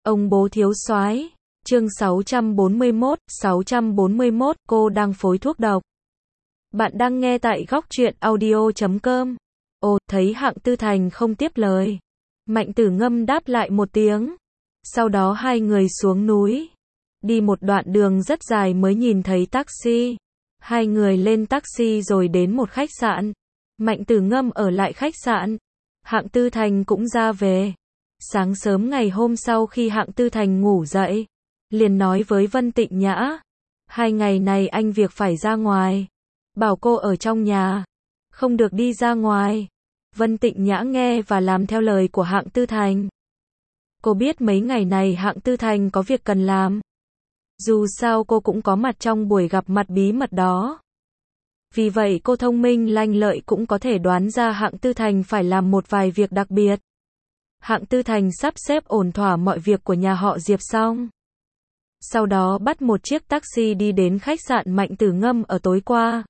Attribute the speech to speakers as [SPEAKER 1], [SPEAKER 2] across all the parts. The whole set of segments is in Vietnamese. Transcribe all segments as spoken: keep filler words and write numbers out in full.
[SPEAKER 1] Ông bố thiếu soái. Chương sáu trăm bốn mươi mốt, sáu trăm bốn mươi mốt, cô đang phối thuốc độc. Bạn đang nghe tại góc truyện audio chấm com. Ồ, thấy Hạng Tư Thành không tiếp lời. Mạnh Tử Ngâm đáp lại một tiếng. Sau đó hai người xuống núi. Đi một đoạn đường rất dài mới nhìn thấy taxi. Hai người lên taxi rồi đến một khách sạn. Mạnh Tử Ngâm ở lại khách sạn. Hạng Tư Thành cũng ra về. Sáng sớm ngày hôm sau khi Hạng Tư Thành ngủ dậy, liền nói với Vân Tịnh Nhã, hai ngày này anh việc phải ra ngoài, bảo cô ở trong nhà, không được đi ra ngoài. Vân Tịnh Nhã nghe và làm theo lời của Hạng Tư Thành. Cô biết mấy ngày này Hạng Tư Thành có việc cần làm. Dù sao cô cũng có mặt trong buổi gặp mặt bí mật đó. Vì vậy cô thông minh lanh lợi cũng có thể đoán ra Hạng Tư Thành phải làm một vài việc đặc biệt. Hạng Tư Thành sắp xếp ổn thỏa mọi việc của nhà họ Diệp xong. Sau đó bắt một chiếc taxi đi đến khách sạn Mạnh Tử Ngâm ở tối qua.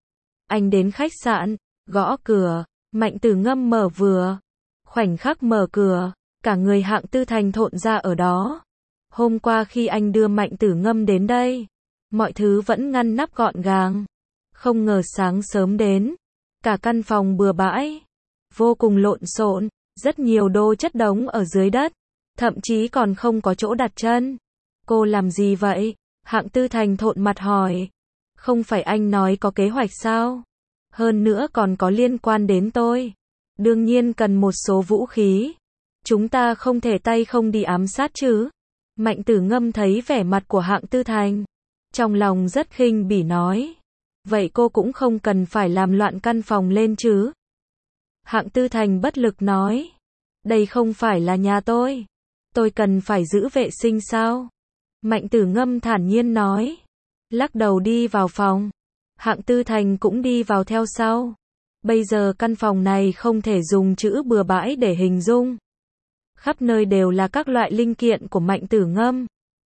[SPEAKER 1] Anh đến khách sạn, gõ cửa, Mạnh Tử Ngâm mở vừa. Khoảnh khắc mở cửa, cả người Hạng Tư Thành thộn ra ở đó. Hôm qua khi anh đưa Mạnh Tử Ngâm đến đây, mọi thứ vẫn ngăn nắp gọn gàng. Không ngờ sáng sớm đến, cả căn phòng bừa bãi, vô cùng lộn xộn, rất nhiều đồ chất đống ở dưới đất, thậm chí còn không có chỗ đặt chân. Cô làm gì vậy? Hạng Tư Thành thộn mặt hỏi. Không phải anh nói có kế hoạch sao? Hơn nữa còn có liên quan đến tôi. Đương nhiên cần một số vũ khí. Chúng ta không thể tay không đi ám sát chứ? Mạnh Tử Ngâm thấy vẻ mặt của Hạng Tư Thành, trong lòng rất khinh bỉ nói. Vậy cô cũng không cần phải làm loạn căn phòng lên chứ? Hạng Tư Thành bất lực nói. Đây không phải là nhà tôi. Tôi cần phải giữ vệ sinh sao? Mạnh Tử Ngâm thản nhiên nói. Lắc đầu đi vào phòng. Hạng Tư Thành cũng đi vào theo sau. Bây giờ căn phòng này không thể dùng chữ bừa bãi để hình dung. Khắp nơi đều là các loại linh kiện của Mạnh Tử Ngâm.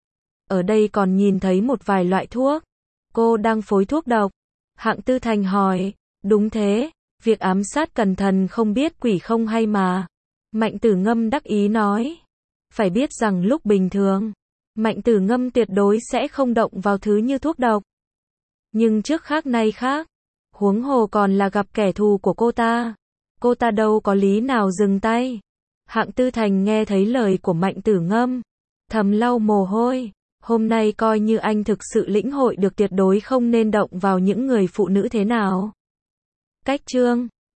[SPEAKER 1] Ở đây còn nhìn thấy một vài loại thuốc. Cô đang phối thuốc độc. Hạng Tư Thành hỏi. Đúng thế, việc ám sát cẩn thận không biết quỷ không hay mà. Mạnh Tử Ngâm đắc ý nói. Phải biết rằng lúc bình thường, Mạnh Tử Ngâm tuyệt đối sẽ không động vào thứ như thuốc độc. Nhưng trước khác nay khác, huống hồ còn là gặp kẻ thù của cô ta. Cô ta đâu có lý nào dừng tay. Hạng Tư Thành nghe thấy lời của Mạnh Tử Ngâm, thầm lau mồ hôi. Hôm nay coi như anh thực sự lĩnh hội được tuyệt đối không nên động vào những người phụ nữ thế nào. Cách chương